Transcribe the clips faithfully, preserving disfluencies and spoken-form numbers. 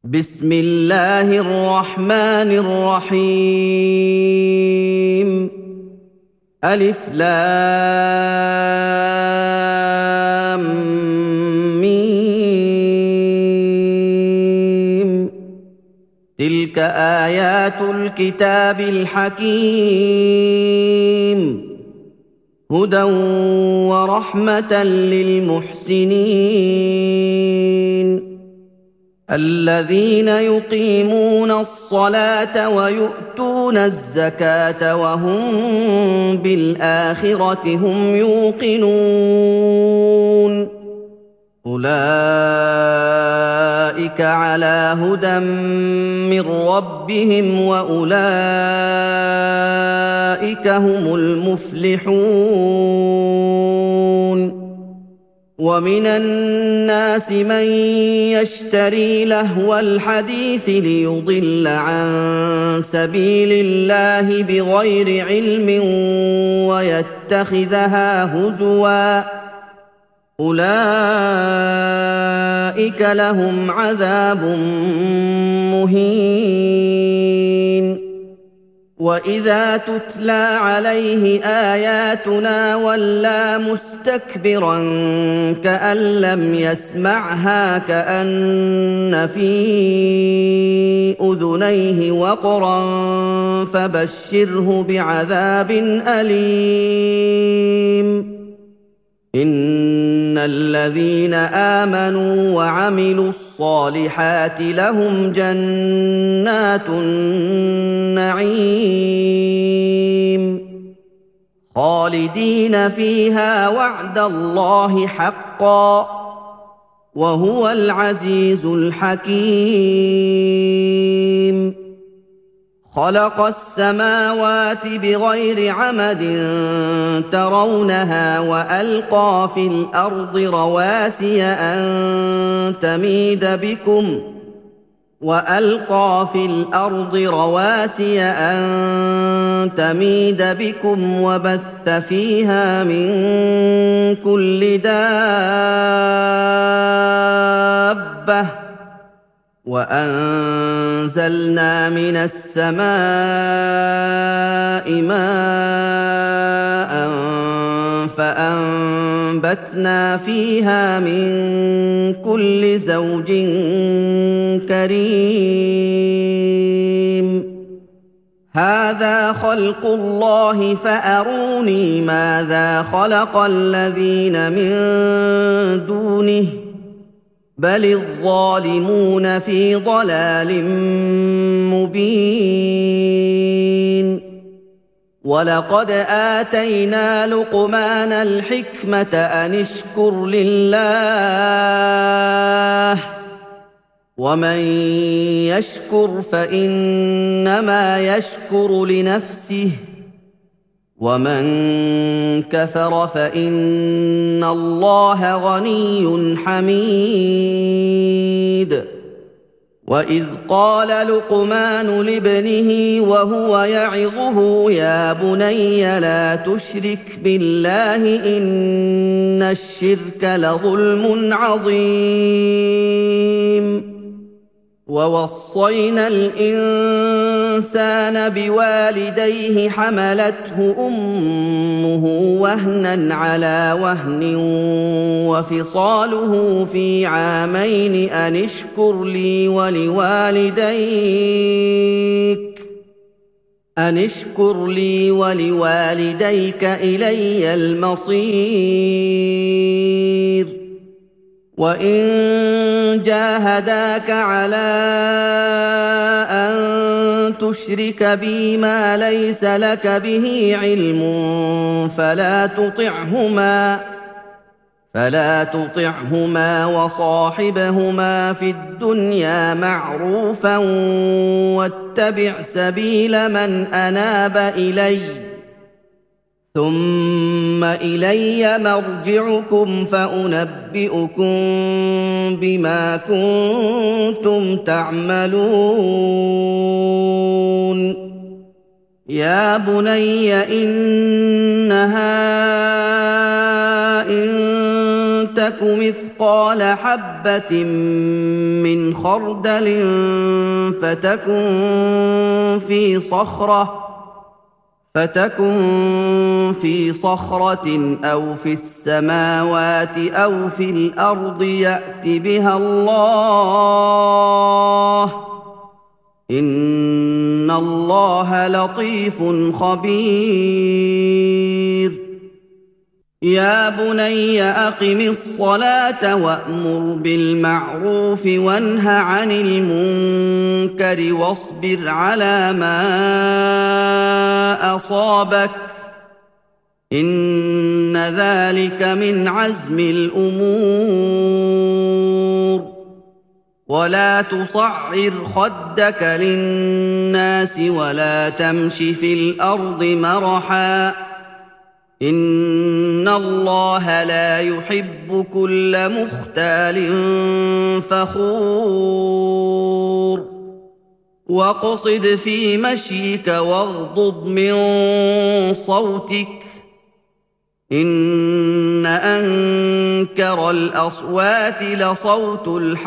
بسم الله الرحمن الرحيم ألف لام ميم تلك آيات الكتاب الحكيم هدى ورحمة للمحسنين الذين يقيمون الصلاة ويؤتون الزكاة وهم بالآخرة هم يوقنون أولئك على هدى من ربهم وأولئك هم المفلحون ومن الناس من يشتري لهو الحديث ليضل عن سبيل الله بغير علم ويتخذها هزوا أولئك لهم عذاب مهين وإذا تتلى عليه آياتنا ولى مستكبرا كأن لم يسمعها كأن في أذنيه وقرا فبشره بعذاب أليم إن الذين آمنوا وعملوا الصالحات لهم جنات النعيم خالدين فيها وعد الله حقا وهو العزيز الحكيم خلق السماوات بغير عمد ترونها وألقى في الأرض رواسي أن تميد بكم وألقى في الأرض رواسي أن تميد بكم وبث فيها من كل دابة وأنزلنا من السماء ماء فأنبتنا فيها من كل زوج كريم هذا خلق الله فأروني ماذا خلق الذين من دونه بل الظالمون في ضلال مبين ولقد آتينا لقمان الحكمة أن اشكر لله ومن يشكر فإنما يشكر لنفسه ومن كفر فإن الله غني حميد وإذ قال لقمان لابنه وهو يعظه يا بني لا تشرك بالله إن الشرك لظلم عظيم ووصينا الإنسان بوالديه حملته أمه وهنا على وهن وفصاله في عامين أن اشكر لي ولوالديك أن اشكر لي ولوالديك إلي المصير وإن جاهداك على أن تشرك بي ما ليس لك به علم فلا تطعهما فلا تطعهما وصاحبهما في الدنيا معروفا واتبع سبيل من أناب إليّ ثم إلي مرجعكم فأنبئكم بما كنتم تعملون يا بني إنها إن تك مثقال مثقال حبة من خردل فتكن في صخرة فتكن في صخرة أو في السماوات أو في الأرض يأت بها الله إن الله لطيف خبير يا بني أقم الصلاة وأمر بالمعروف وانه عن المنكر واصبر على ما أصابك إن ذلك من عزم الأمور ولا تصعر خدك للناس ولا تمش في الأرض مرحا إن الله لا يحب كل مختال فخور واقصد في مشيك واغضض من صوتك إن أنكر الأصوات لصوت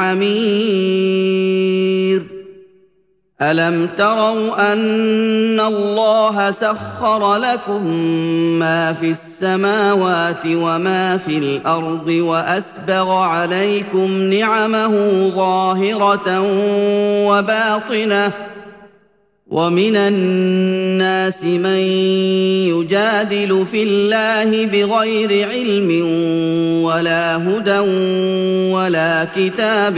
الحمير ألم تروا أن الله سخر لكم ما في السماوات وما في الأرض وأسبغ عليكم نعمه ظاهرة وباطنة ومن الناس من يجادل في الله بغير علم ولا هدى ولا كتاب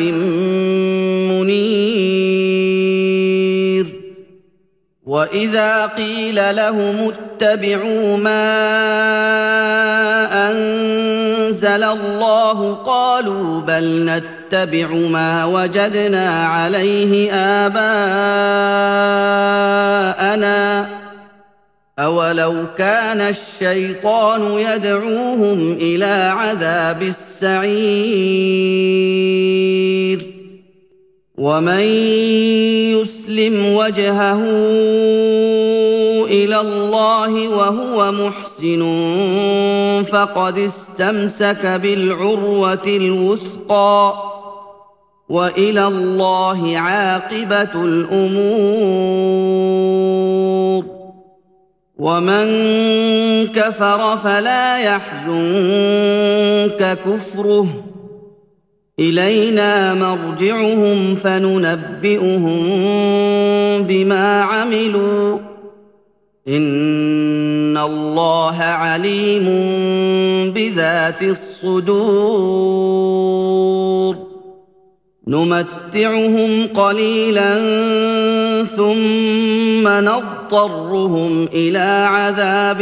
منير وإذا قيل لهم اتبعوا ما أنزل الله قالوا بل نتبع ما وجدنا عليه آباءنا أولو كان الشيطان يدعوهم إلى عذاب السعير ومن يسلم وجهه إلى الله وهو محسن فقد استمسك بالعروة الوثقى وإلى الله عاقبة الأمور ومن كفر فلا يحزنك كفره إلينا مرجعهم فننبئهم بما عملوا إن الله عليم بذات الصدور نمتعهم قليلا ثم نضطرهم إلى عذاب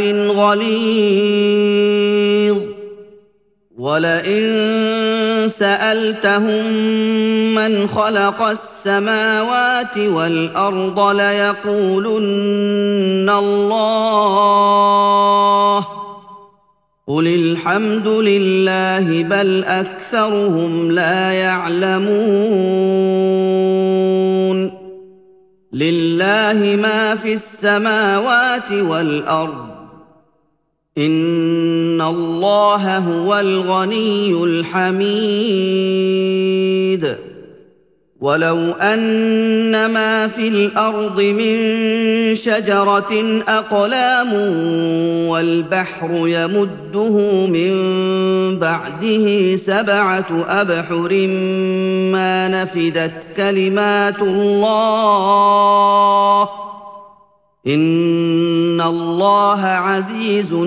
غليظ ولئن سألتهم من خلق السماوات والأرض ليقولن الله قل الحمد لله بل أكثرهم لا يعلمون لله ما في السماوات والأرض إن الله هو الغني الحميد ولو أن ما في الأرض من شجرة أقلام والبحر يمده من بعده سبعة أبحر ما نفدت كلمات الله إن الله عزيز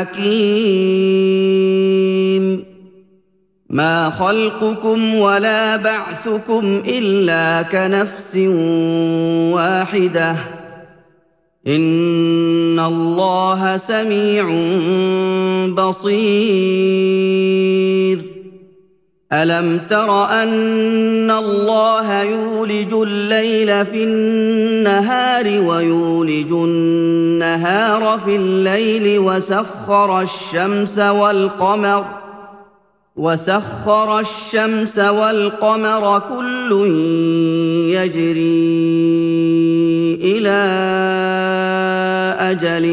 حكيم ما خلقكم ولا بعثكم إلا كنفس واحدة إن الله سميع بصير ألم تر أن الله يولج الليل في النهار ويولج النهار في الليل وسخر الشمس والقمر وسخر الشمس والقمر كل يجري إلى أجل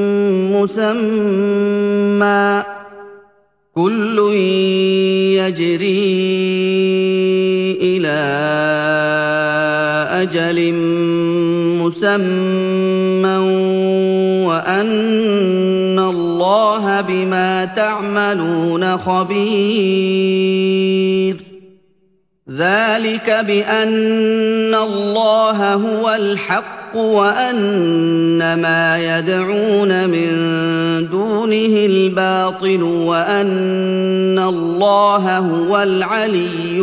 مسمى كل يجري وأجل مسمى وأن الله بما تعملون خبير ذلك بأن الله هو الحق وأن ما يدعون من دونه الباطل وأن الله هو العلي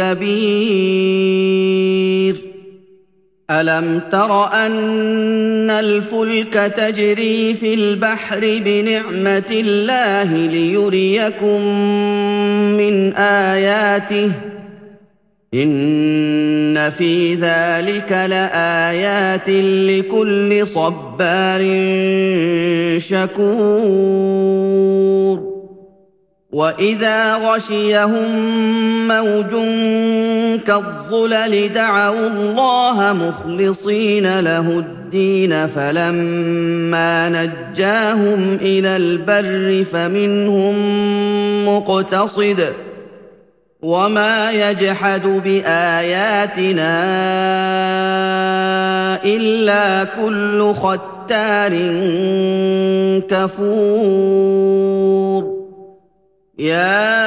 الكبير ألم تر أن الفلك تجري في البحر بنعمة الله ليريكم من آياته إن في ذلك لآيات لكل صبار شكور وإذا غشيهم موج كالظلل دعوا الله مخلصين له الدين فلما نجاهم إلى البر فمنهم مقتصد وما يجحد بآياتنا إلا كل ختار كفور يا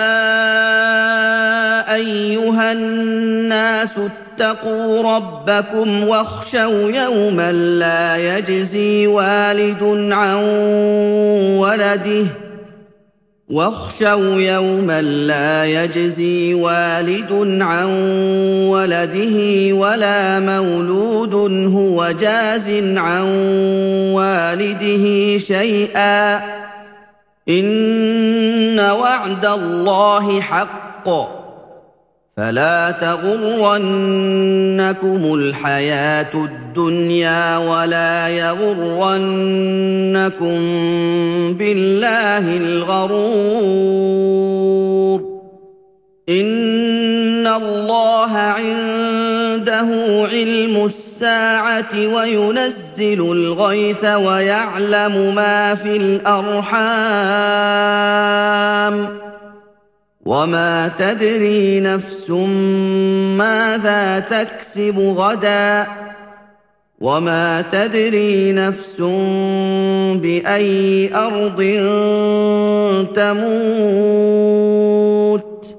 أيها الناس اتقوا ربكم واخشوا يوما لا يجزي والد عن ولده واخشوا يوما لا يجزي والد عن ولده ولا مولود هو جاز عن والده شيئا إن وعد الله حق فلا تغرنكم الحياة الدنيا ولا يغرنكم بالله الغرور إن الله عنده علم الساعة وينزل الغيث ويعلم ما في الأرحام وما تدري نفس ماذا تكسب غدا وما تدري نفس بأي أرض تموت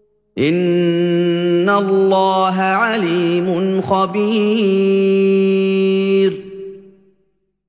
إن الله عليم خبير